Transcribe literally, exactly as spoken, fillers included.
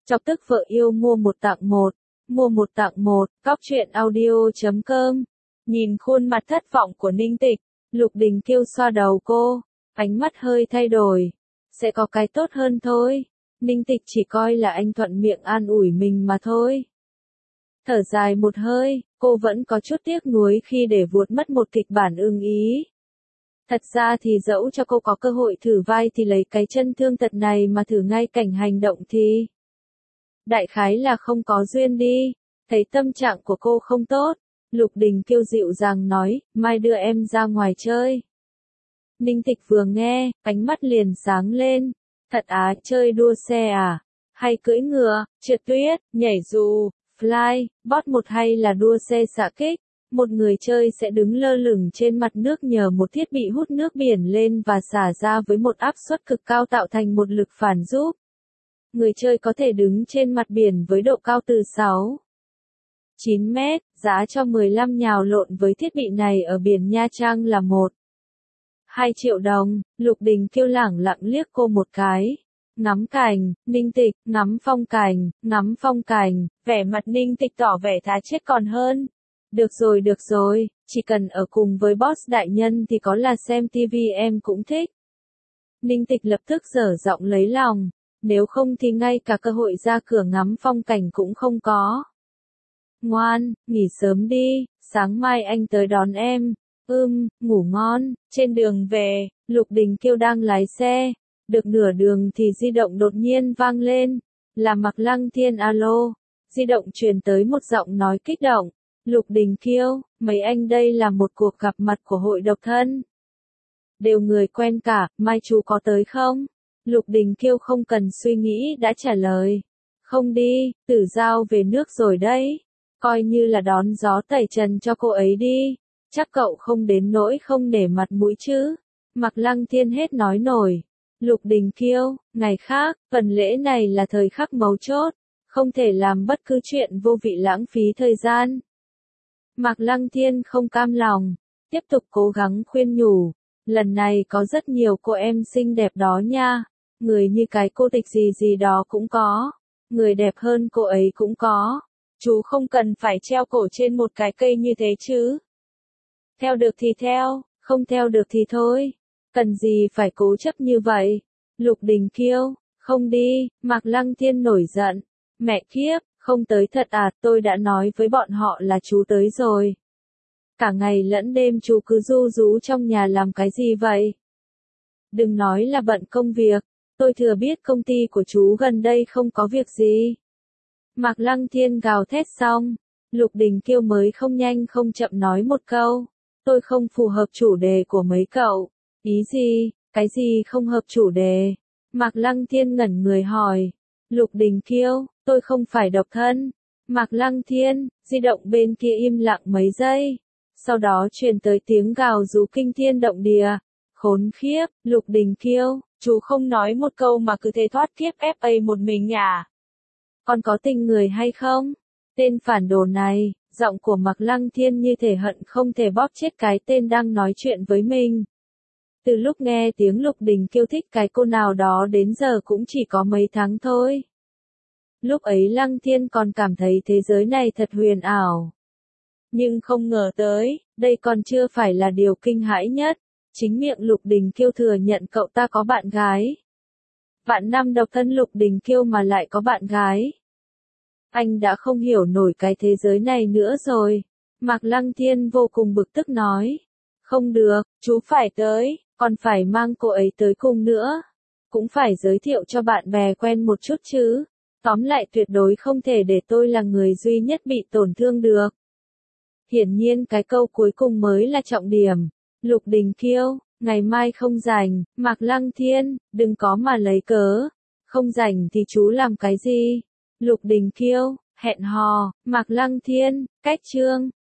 Chọc tức vợ yêu mua một tặng một, mua một tặng một, cóc truyện audio chấm com. Nhìn khuôn mặt thất vọng của Ninh Tịch, Lục Đình Kiêu xoa đầu cô, ánh mắt hơi thay đổi. Sẽ có cái tốt hơn thôi. Ninh Tịch chỉ coi là anh thuận miệng an ủi mình mà thôi. Thở dài một hơi, cô vẫn có chút tiếc nuối khi để vuột mất một kịch bản ưng ý. Thật ra thì dẫu cho cô có cơ hội thử vai thì lấy cái chân thương tật này mà thử ngay cảnh hành động thì đại khái là không có duyên đi. Thấy tâm trạng của cô không tốt, Lục Đình Kiêu dịu dàng nói, mai đưa em ra ngoài chơi. Ninh Tịch vừa nghe, ánh mắt liền sáng lên. Thật á, chơi đua xe à? Hay cưỡi ngựa, trượt tuyết, nhảy dù, fly, bot một hay là đua xe xạ kích? Một người chơi sẽ đứng lơ lửng trên mặt nước nhờ một thiết bị hút nước biển lên và xả ra với một áp suất cực cao tạo thành một lực phản giúp. Người chơi có thể đứng trên mặt biển với độ cao từ sáu đến chín mét, giá cho mười lăm nhào lộn với thiết bị này ở biển Nha Trang là một phẩy hai triệu đồng. Lục Đình Kiêu lẳng lặng liếc cô một cái. Ngắm cảnh, Ninh Tịch, ngắm phong cảnh, ngắm phong cảnh, vẻ mặt Ninh Tịch tỏ vẻ thà chết còn hơn. Được rồi được rồi, chỉ cần ở cùng với boss đại nhân thì có là xem tivi em cũng thích. Ninh Tịch lập tức dở giọng lấy lòng, nếu không thì ngay cả cơ hội ra cửa ngắm phong cảnh cũng không có. Ngoan, nghỉ sớm đi, sáng mai anh tới đón em. Ưm, ngủ ngon. Trên đường về, Lục Đình Kiêu đang lái xe. Được nửa đường thì di động đột nhiên vang lên. Là Mạc Lăng Thiên alo. Di động truyền tới một giọng nói kích động. Lục Đình Kiêu, mấy anh đây là một cuộc gặp mặt của hội độc thân. Đều người quen cả, mai chú có tới không? Lục Đình Kiêu không cần suy nghĩ đã trả lời. Không đi, Tử Giao về nước rồi đấy. Coi như là đón gió tẩy trần cho cô ấy đi. Chắc cậu không đến nỗi không để mặt mũi chứ. Mạc Lăng Thiên hết nói nổi. Lục Đình Kiêu, ngày khác, phần lễ này là thời khắc mấu chốt. Không thể làm bất cứ chuyện vô vị lãng phí thời gian. Mạc Lăng Thiên không cam lòng. Tiếp tục cố gắng khuyên nhủ. Lần này có rất nhiều cô em xinh đẹp đó nha. Người như cái cô Tịch gì gì đó cũng có. Người đẹp hơn cô ấy cũng có. Chú không cần phải treo cổ trên một cái cây như thế chứ. Theo được thì theo, không theo được thì thôi. Cần gì phải cố chấp như vậy? Lục Đình Kiêu, không đi. Mạc Lăng Thiên nổi giận. Mẹ kiếp, không tới thật à, tôi đã nói với bọn họ là chú tới rồi. Cả ngày lẫn đêm chú cứ ru rú trong nhà làm cái gì vậy? Đừng nói là bận công việc, tôi thừa biết công ty của chú gần đây không có việc gì. Mạc Lăng Thiên gào thét xong, Lục Đình Kiêu mới không nhanh không chậm nói một câu. Tôi không phù hợp chủ đề của mấy cậu. Ý gì, cái gì không hợp chủ đề? Mạc Lăng Thiên ngẩn người hỏi. Lục Đình Kiêu, tôi không phải độc thân. Mạc Lăng Thiên, di động bên kia im lặng mấy giây. Sau đó truyền tới tiếng gào rú kinh thiên động địa. Khốn khiếp, Lục Đình Kiêu, chú không nói một câu mà cứ thế thoát kiếp ép a một mình à? Còn có tình người hay không? Tên phản đồ này, giọng của Mạc Lăng Thiên như thể hận không thể bóp chết cái tên đang nói chuyện với mình. Từ lúc nghe tiếng Lục Đình Kiêu thích cái cô nào đó đến giờ cũng chỉ có mấy tháng thôi. Lúc ấy Lăng Thiên còn cảm thấy thế giới này thật huyền ảo. Nhưng không ngờ tới, đây còn chưa phải là điều kinh hãi nhất. Chính miệng Lục Đình Kiêu thừa nhận cậu ta có bạn gái. Vạn năm độc thân Lục Đình Kiêu mà lại có bạn gái. Anh đã không hiểu nổi cái thế giới này nữa rồi. Mạc Lăng Thiên vô cùng bực tức nói. Không được, chú phải tới, còn phải mang cô ấy tới cùng nữa. Cũng phải giới thiệu cho bạn bè quen một chút chứ. Tóm lại tuyệt đối không thể để tôi là người duy nhất bị tổn thương được. Hiển nhiên cái câu cuối cùng mới là trọng điểm. Lục Đình Kiêu, ngày mai không rảnh. Mạc Lăng Thiên, đừng có mà lấy cớ. Không rảnh thì chú làm cái gì? Lục Đình Kiêu, hẹn hò. Mạc Lăng Thiên, cách chương.